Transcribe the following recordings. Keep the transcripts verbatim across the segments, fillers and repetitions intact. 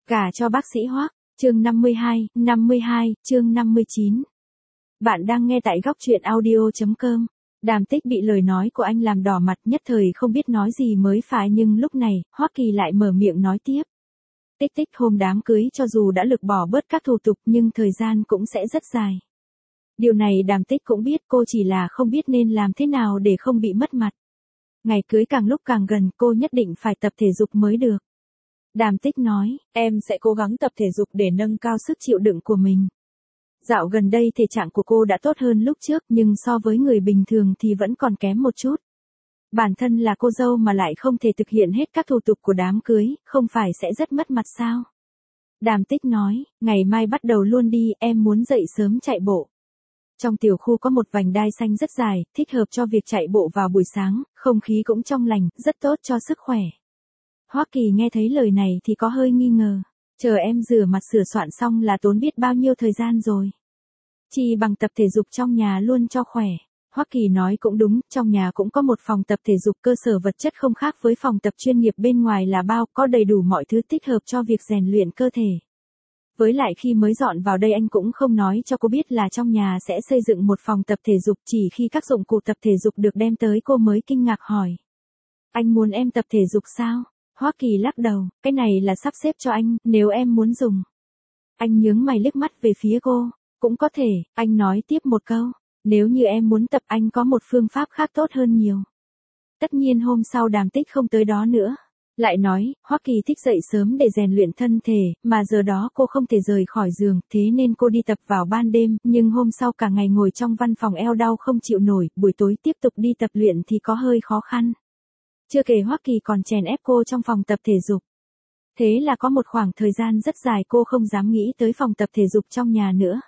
Gả cho bác sĩ Hoắc, chương năm mươi hai, năm mươi hai, chương năm mươi chín. Bạn đang nghe tại góc truyện audio chấm com. Đàm Tích bị lời nói của anh làm đỏ mặt, nhất thời không biết nói gì mới phải, nhưng lúc này, Hoắc Kỳ lại mở miệng nói tiếp. Tích tích, hôm đám cưới cho dù đã lược bỏ bớt các thủ tục nhưng thời gian cũng sẽ rất dài. Điều này Đàm Tích cũng biết, cô chỉ là không biết nên làm thế nào để không bị mất mặt. Ngày cưới càng lúc càng gần, cô nhất định phải tập thể dục mới được. Đàm Tích nói, em sẽ cố gắng tập thể dục để nâng cao sức chịu đựng của mình. Dạo gần đây thể trạng của cô đã tốt hơn lúc trước, nhưng so với người bình thường thì vẫn còn kém một chút. Bản thân là cô dâu mà lại không thể thực hiện hết các thủ tục của đám cưới, không phải sẽ rất mất mặt sao? Đàm Tích nói, ngày mai bắt đầu luôn đi, em muốn dậy sớm chạy bộ. Trong tiểu khu có một vành đai xanh rất dài, thích hợp cho việc chạy bộ vào buổi sáng, không khí cũng trong lành, rất tốt cho sức khỏe. Hoắc Kỳ nghe thấy lời này thì có hơi nghi ngờ, chờ em rửa mặt sửa soạn xong là tốn biết bao nhiêu thời gian rồi. Chỉ bằng tập thể dục trong nhà luôn cho khỏe. Hoắc Kỳ nói cũng đúng, trong nhà cũng có một phòng tập thể dục, cơ sở vật chất không khác với phòng tập chuyên nghiệp bên ngoài là bao, có đầy đủ mọi thứ thích hợp cho việc rèn luyện cơ thể. Với lại khi mới dọn vào đây anh cũng không nói cho cô biết là trong nhà sẽ xây dựng một phòng tập thể dục, chỉ khi các dụng cụ tập thể dục được đem tới cô mới kinh ngạc hỏi. Anh muốn em tập thể dục sao? Hoắc Kỳ lắc đầu, cái này là sắp xếp cho anh, nếu em muốn dùng. Anh nhướng mày liếc mắt về phía cô, cũng có thể, anh nói tiếp một câu, nếu như em muốn tập anh có một phương pháp khác tốt hơn nhiều. Tất nhiên hôm sau Đàm Tích không tới đó nữa. Lại nói, Hoắc Kỳ thích dậy sớm để rèn luyện thân thể, mà giờ đó cô không thể rời khỏi giường, thế nên cô đi tập vào ban đêm, nhưng hôm sau cả ngày ngồi trong văn phòng eo đau không chịu nổi, buổi tối tiếp tục đi tập luyện thì có hơi khó khăn. Chưa kể Hoắc Kỳ còn chèn ép cô trong phòng tập thể dục. Thế là có một khoảng thời gian rất dài cô không dám nghĩ tới phòng tập thể dục trong nhà nữa.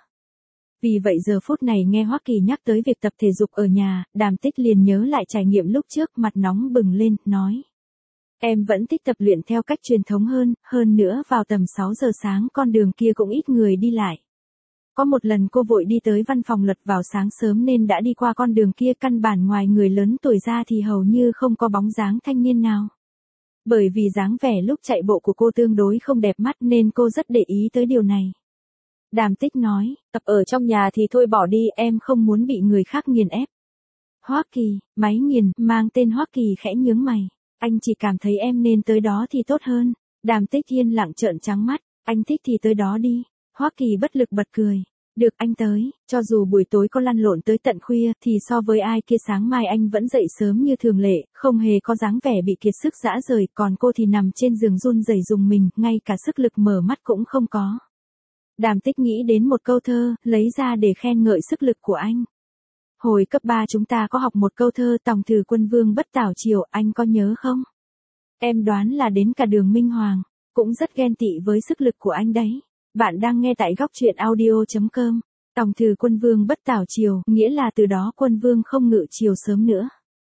Vì vậy giờ phút này nghe Hoắc Kỳ nhắc tới việc tập thể dục ở nhà, Đàm Tích liền nhớ lại trải nghiệm lúc trước, mặt nóng bừng lên, nói. Em vẫn thích tập luyện theo cách truyền thống hơn, hơn nữa vào tầm sáu giờ sáng con đường kia cũng ít người đi lại. Có một lần cô vội đi tới văn phòng luật vào sáng sớm nên đã đi qua con đường kia, căn bản ngoài người lớn tuổi ra thì hầu như không có bóng dáng thanh niên nào. Bởi vì dáng vẻ lúc chạy bộ của cô tương đối không đẹp mắt nên cô rất để ý tới điều này. Đàm Tích nói, tập ở trong nhà thì thôi bỏ đi, em không muốn bị người khác nghiền ép. Hoắc Kỳ, máy nghiền, mang tên Hoắc Kỳ khẽ nhướng mày. Anh chỉ cảm thấy em nên tới đó thì tốt hơn. Đàm Tích yên lặng trợn trắng mắt, anh thích thì tới đó đi. Hoắc Kỳ bất lực bật cười. Được, anh tới, cho dù buổi tối có lăn lộn tới tận khuya thì so với ai kia sáng mai anh vẫn dậy sớm như thường lệ, không hề có dáng vẻ bị kiệt sức rã rời, còn cô thì nằm trên giường run rẩy dùng mình, ngay cả sức lực mở mắt cũng không có. Đàm Tích nghĩ đến một câu thơ, lấy ra để khen ngợi sức lực của anh. Hồi cấp ba chúng ta có học một câu thơ, tòng thử quân vương bất tảo triều, anh có nhớ không? Em đoán là đến cả Đường Minh Hoàng, cũng rất ghen tị với sức lực của anh đấy. Bạn đang nghe tại góc truyện audio chấm com. Tòng thử quân vương bất tảo triều, nghĩa là từ đó quân vương không ngự triều sớm nữa.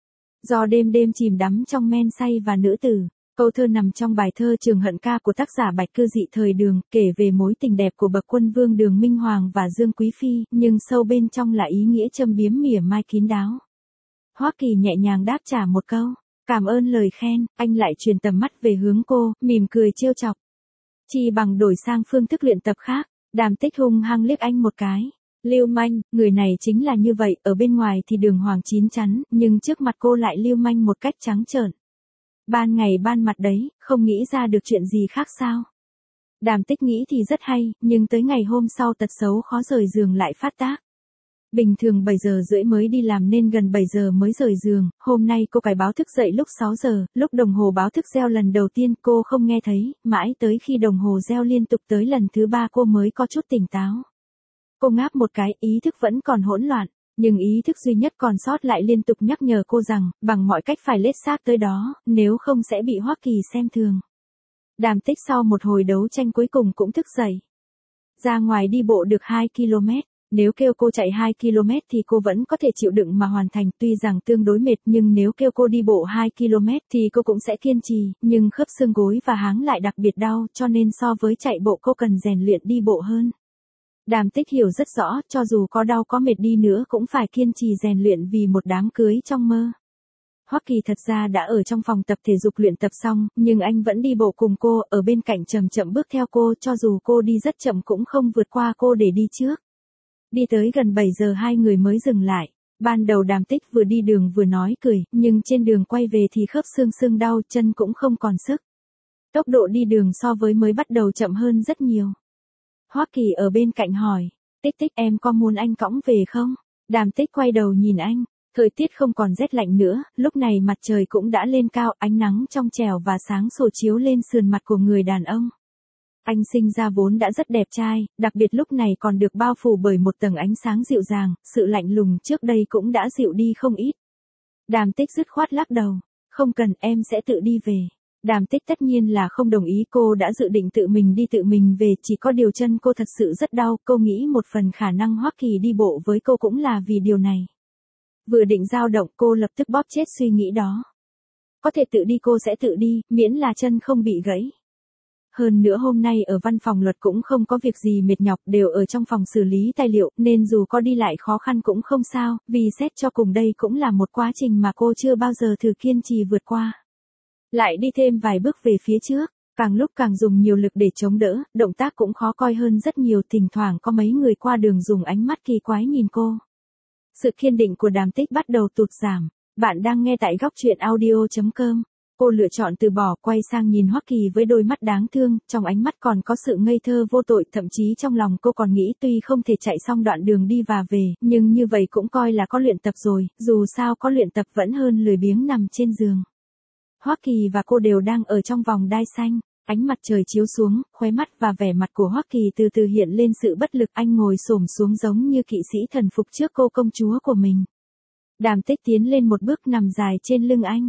Do đêm đêm chìm đắm trong men say và nữ tử. Câu thơ nằm trong bài thơ Trường Hận Ca của tác giả Bạch Cư Dị thời Đường, kể về mối tình đẹp của bậc quân vương Đường Minh Hoàng và Dương Quý Phi, nhưng sâu bên trong là ý nghĩa châm biếm mỉa mai kín đáo. Hoắc Kỳ nhẹ nhàng đáp trả một câu, cảm ơn lời khen, anh lại truyền tầm mắt về hướng cô, mỉm cười trêu chọc. Chỉ bằng đổi sang phương thức luyện tập khác, Đàm Tích hung hăng liếc anh một cái. Lưu manh, người này chính là như vậy, ở bên ngoài thì đường hoàng chín chắn, nhưng trước mặt cô lại lưu manh một cách trắng trợn. Ban ngày ban mặt đấy, không nghĩ ra được chuyện gì khác sao? Đàm Tích nghĩ thì rất hay, nhưng tới ngày hôm sau tật xấu khó rời giường lại phát tác. Bình thường bảy giờ rưỡi mới đi làm nên gần bảy giờ mới rời giường, hôm nay cô cài báo thức dậy lúc sáu giờ, lúc đồng hồ báo thức reo lần đầu tiên cô không nghe thấy, mãi tới khi đồng hồ reo liên tục tới lần thứ ba cô mới có chút tỉnh táo. Cô ngáp một cái, ý thức vẫn còn hỗn loạn. Nhưng ý thức duy nhất còn sót lại liên tục nhắc nhở cô rằng, bằng mọi cách phải lết xác tới đó, nếu không sẽ bị Hoắc Kỳ xem thường. Đàm Tích sau một hồi đấu tranh cuối cùng cũng thức dậy. Ra ngoài đi bộ được hai ki lô mét, nếu kêu cô chạy hai ki lô mét thì cô vẫn có thể chịu đựng mà hoàn thành, tuy rằng tương đối mệt, nhưng nếu kêu cô đi bộ hai ki lô mét thì cô cũng sẽ kiên trì, nhưng khớp xương gối và háng lại đặc biệt đau, cho nên so với chạy bộ cô cần rèn luyện đi bộ hơn. Đàm Tích hiểu rất rõ, cho dù có đau có mệt đi nữa cũng phải kiên trì rèn luyện vì một đám cưới trong mơ. Hoắc Kỳ thật ra đã ở trong phòng tập thể dục luyện tập xong, nhưng anh vẫn đi bộ cùng cô, ở bên cạnh chậm chậm bước theo cô, cho dù cô đi rất chậm cũng không vượt qua cô để đi trước. Đi tới gần bảy giờ hai người mới dừng lại. Ban đầu Đàm Tích vừa đi đường vừa nói cười, nhưng trên đường quay về thì khớp xương xương đau, chân cũng không còn sức. Tốc độ đi đường so với mới bắt đầu chậm hơn rất nhiều. Hoắc Kỳ ở bên cạnh hỏi, Tích Tích em có muốn anh cõng về không? Đàm Tích quay đầu nhìn anh, thời tiết không còn rét lạnh nữa, lúc này mặt trời cũng đã lên cao, ánh nắng trong trẻo và sáng sủa chiếu lên sườn mặt của người đàn ông. Anh sinh ra vốn đã rất đẹp trai, đặc biệt lúc này còn được bao phủ bởi một tầng ánh sáng dịu dàng, sự lạnh lùng trước đây cũng đã dịu đi không ít. Đàm Tích dứt khoát lắc đầu, không cần, em sẽ tự đi về. Đàm Tích tất nhiên là không đồng ý, cô đã dự định tự mình đi tự mình về, chỉ có điều chân cô thật sự rất đau, cô nghĩ một phần khả năng Hoắc Kỳ đi bộ với cô cũng là vì điều này. Vừa định dao động cô lập tức bóp chết suy nghĩ đó. Có thể tự đi cô sẽ tự đi, miễn là chân không bị gãy. Hơn nữa hôm nay ở văn phòng luật cũng không có việc gì mệt nhọc, đều ở trong phòng xử lý tài liệu, nên dù có đi lại khó khăn cũng không sao, vì xét cho cùng đây cũng là một quá trình mà cô chưa bao giờ thử kiên trì vượt qua. Lại đi thêm vài bước về phía trước, càng lúc càng dùng nhiều lực để chống đỡ, động tác cũng khó coi hơn rất nhiều, thỉnh thoảng có mấy người qua đường dùng ánh mắt kỳ quái nhìn cô. Sự kiên định của Đàm Tích bắt đầu tụt giảm. Bạn đang nghe tại góc truyện audio chấm com. Cô lựa chọn từ bỏ, quay sang nhìn Hoắc Kỳ với đôi mắt đáng thương, trong ánh mắt còn có sự ngây thơ vô tội, thậm chí trong lòng cô còn nghĩ tuy không thể chạy xong đoạn đường đi và về, nhưng như vậy cũng coi là có luyện tập rồi, dù sao có luyện tập vẫn hơn lười biếng nằm trên giường. Hoắc Kỳ và cô đều đang ở trong vòng đai xanh, ánh mặt trời chiếu xuống, khóe mắt và vẻ mặt của Hoắc Kỳ từ từ hiện lên sự bất lực, anh ngồi xổm xuống giống như kỵ sĩ thần phục trước cô công chúa của mình. Đàm Tích tiến lên một bước nằm dài trên lưng anh.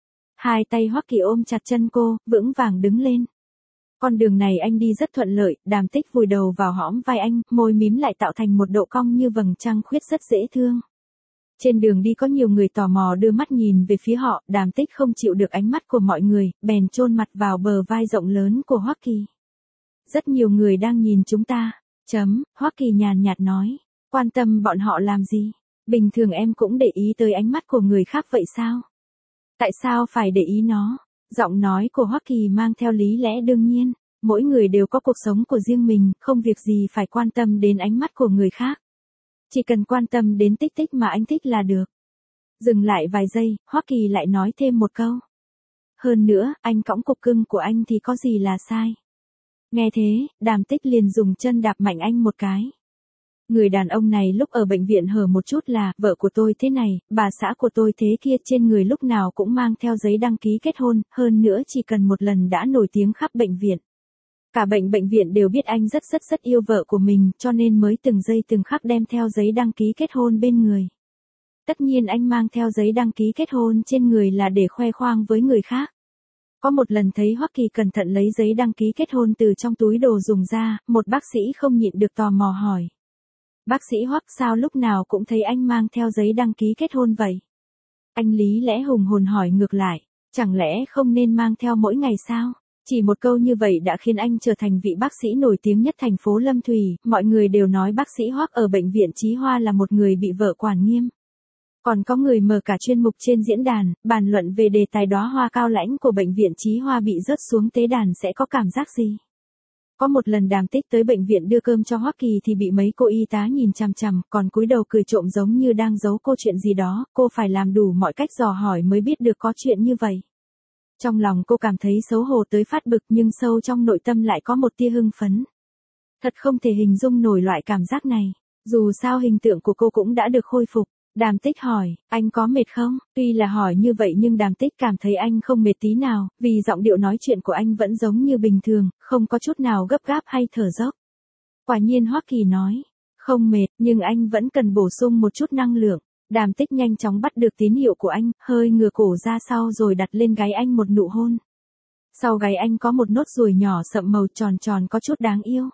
Hai tay Hoắc Kỳ ôm chặt chân cô, vững vàng đứng lên. Con đường này anh đi rất thuận lợi, Đàm Tích vùi đầu vào hõm vai anh, môi mím lại tạo thành một độ cong như vầng trăng khuyết rất dễ thương. Trên đường đi có nhiều người tò mò đưa mắt nhìn về phía họ, Đàm Tích không chịu được ánh mắt của mọi người, bèn chôn mặt vào bờ vai rộng lớn của Hoắc Kỳ. Rất nhiều người đang nhìn chúng ta. Chấm, Hoắc Kỳ nhàn nhạt nói, quan tâm bọn họ làm gì? Bình thường em cũng để ý tới ánh mắt của người khác vậy sao? Tại sao phải để ý nó? Giọng nói của Hoắc Kỳ mang theo lý lẽ đương nhiên, mỗi người đều có cuộc sống của riêng mình, không việc gì phải quan tâm đến ánh mắt của người khác. Chỉ cần quan tâm đến Tích Tích mà anh thích là được. Dừng lại vài giây, Hoắc Kỳ lại nói thêm một câu. Hơn nữa, anh cõng cục cưng của anh thì có gì là sai. Nghe thế, Đàm Tích liền dùng chân đạp mạnh anh một cái. Người đàn ông này lúc ở bệnh viện hở một chút là, vợ của tôi thế này, bà xã của tôi thế kia, trên người lúc nào cũng mang theo giấy đăng ký kết hôn, hơn nữa chỉ cần một lần đã nổi tiếng khắp bệnh viện. Cả bệnh bệnh viện đều biết anh rất rất rất yêu vợ của mình, cho nên mới từng giây từng khắc đem theo giấy đăng ký kết hôn bên người. Tất nhiên anh mang theo giấy đăng ký kết hôn trên người là để khoe khoang với người khác. Có một lần thấy Hoắc Kỳ cẩn thận lấy giấy đăng ký kết hôn từ trong túi đồ dùng ra, một bác sĩ không nhịn được tò mò hỏi. Bác sĩ Hoắc, sao lúc nào cũng thấy anh mang theo giấy đăng ký kết hôn vậy? Anh lý lẽ hùng hồn hỏi ngược lại, chẳng lẽ không nên mang theo mỗi ngày sao? Chỉ một câu như vậy đã khiến anh trở thành vị bác sĩ nổi tiếng nhất thành phố Lâm Thủy, mọi người đều nói bác sĩ Hoắc ở bệnh viện Chí Hoa là một người bị vợ quản nghiêm. Còn có người mở cả chuyên mục trên diễn đàn, bàn luận về đề tài đóa hoa cao lãnh của bệnh viện Chí Hoa bị rớt xuống tế đàn sẽ có cảm giác gì? Có một lần Đàm Tích tới bệnh viện đưa cơm cho Hoắc Kỳ thì bị mấy cô y tá nhìn chằm chằm, còn cúi đầu cười trộm giống như đang giấu cô chuyện gì đó, cô phải làm đủ mọi cách dò hỏi mới biết được có chuyện như vậy. Trong lòng cô cảm thấy xấu hổ tới phát bực, nhưng sâu trong nội tâm lại có một tia hưng phấn. Thật không thể hình dung nổi loại cảm giác này, dù sao hình tượng của cô cũng đã được khôi phục. Đàm Tích hỏi, anh có mệt không? Tuy là hỏi như vậy nhưng Đàm Tích cảm thấy anh không mệt tí nào, vì giọng điệu nói chuyện của anh vẫn giống như bình thường, không có chút nào gấp gáp hay thở dốc. Quả nhiên Hoắc Kỳ nói, không mệt, nhưng anh vẫn cần bổ sung một chút năng lượng. Đàm Tích nhanh chóng bắt được tín hiệu của anh, hơi ngửa cổ ra sau rồi đặt lên gáy anh một nụ hôn. Sau gáy anh có một nốt ruồi nhỏ sậm màu tròn tròn có chút đáng yêu.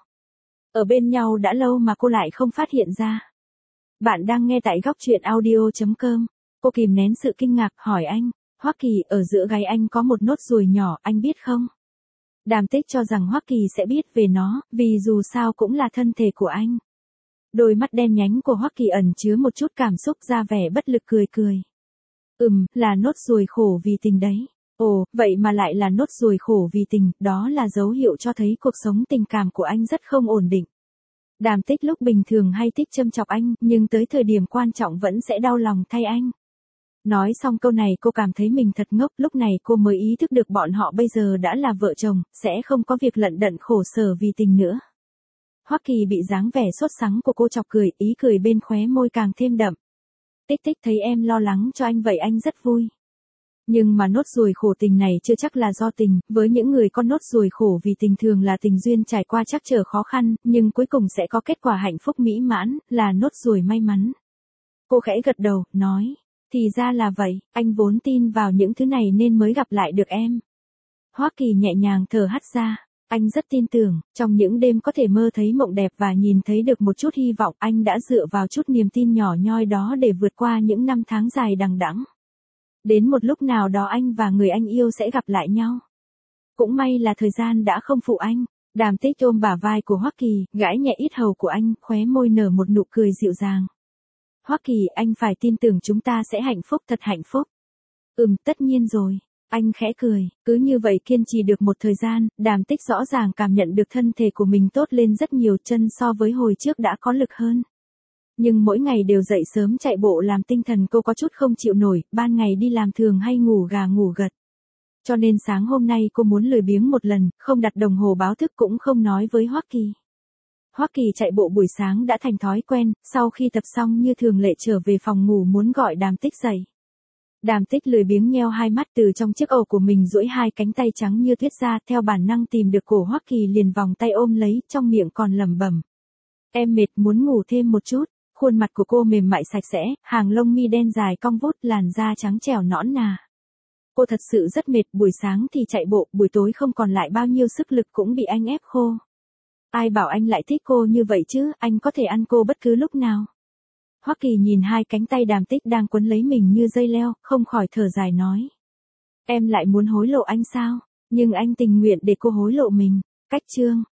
Ở bên nhau đã lâu mà cô lại không phát hiện ra. Bạn đang nghe tại góc truyện audio chấm com. Cô kìm nén sự kinh ngạc, hỏi anh, Hoắc Kỳ, ở giữa gáy anh có một nốt ruồi nhỏ, anh biết không? Đàm Tích cho rằng Hoắc Kỳ sẽ biết về nó, vì dù sao cũng là thân thể của anh. Đôi mắt đen nhánh của Hoắc Kỳ ẩn chứa một chút cảm xúc, ra vẻ bất lực cười cười. Ừm, là nốt ruồi khổ vì tình đấy. Ồ, vậy mà lại là nốt ruồi khổ vì tình, đó là dấu hiệu cho thấy cuộc sống tình cảm của anh rất không ổn định. Đàm Tích lúc bình thường hay thích châm chọc anh, nhưng tới thời điểm quan trọng vẫn sẽ đau lòng thay anh. Nói xong câu này cô cảm thấy mình thật ngốc, lúc này cô mới ý thức được bọn họ bây giờ đã là vợ chồng, sẽ không có việc lận đận khổ sở vì tình nữa. Hoắc Kỳ bị dáng vẻ sốt sắng của cô chọc cười, ý cười bên khóe môi càng thêm đậm. Tích Tích thấy em lo lắng cho anh vậy anh rất vui. Nhưng mà nốt ruồi khổ tình này chưa chắc là do tình, với những người có nốt ruồi khổ vì tình thường là tình duyên trải qua trắc trở khó khăn, nhưng cuối cùng sẽ có kết quả hạnh phúc mỹ mãn, là nốt ruồi may mắn. Cô khẽ gật đầu, nói, thì ra là vậy, anh vốn tin vào những thứ này nên mới gặp lại được em. Hoắc Kỳ nhẹ nhàng thở hắt ra, anh rất tin tưởng, trong những đêm có thể mơ thấy mộng đẹp và nhìn thấy được một chút hy vọng, anh đã dựa vào chút niềm tin nhỏ nhoi đó để vượt qua những năm tháng dài đằng đẵng. Đến một lúc nào đó anh và người anh yêu sẽ gặp lại nhau. Cũng may là thời gian đã không phụ anh. Đàm Tích ôm bả vai của Hoắc Kỳ, gãi nhẹ ít hầu của anh, khóe môi nở một nụ cười dịu dàng. Hoắc Kỳ, anh phải tin tưởng chúng ta sẽ hạnh phúc, thật hạnh phúc. Ừm, tất nhiên rồi. Anh khẽ cười, cứ như vậy kiên trì được một thời gian, Đàm Tích rõ ràng cảm nhận được thân thể của mình tốt lên rất nhiều, chân so với hồi trước đã có lực hơn. Nhưng mỗi ngày đều dậy sớm chạy bộ làm tinh thần cô có chút không chịu nổi, ban ngày đi làm thường hay ngủ gà ngủ gật. Cho nên sáng hôm nay cô muốn lười biếng một lần, không đặt đồng hồ báo thức cũng không nói với Hoắc Kỳ. Hoắc Kỳ chạy bộ buổi sáng đã thành thói quen, sau khi tập xong như thường lệ trở về phòng ngủ muốn gọi Đàm Tích dậy. Đàm Tích lười biếng nheo hai mắt, từ trong chiếc ổ của mình duỗi hai cánh tay trắng như tuyết ra, theo bản năng tìm được cổ Hoắc Kỳ liền vòng tay ôm lấy, trong miệng còn lẩm bẩm. Em mệt muốn ngủ thêm một chút. Khuôn mặt của cô mềm mại sạch sẽ, hàng lông mi đen dài cong vút, làn da trắng trẻo nõn nà. Cô thật sự rất mệt, buổi sáng thì chạy bộ, buổi tối không còn lại bao nhiêu sức lực cũng bị anh ép khô. Ai bảo anh lại thích cô như vậy chứ, anh có thể ăn cô bất cứ lúc nào. Hoắc Kỳ nhìn hai cánh tay Đàm Tích đang quấn lấy mình như dây leo, không khỏi thở dài nói. Em lại muốn hối lộ anh sao? Nhưng anh tình nguyện để cô hối lộ mình. Cách chương.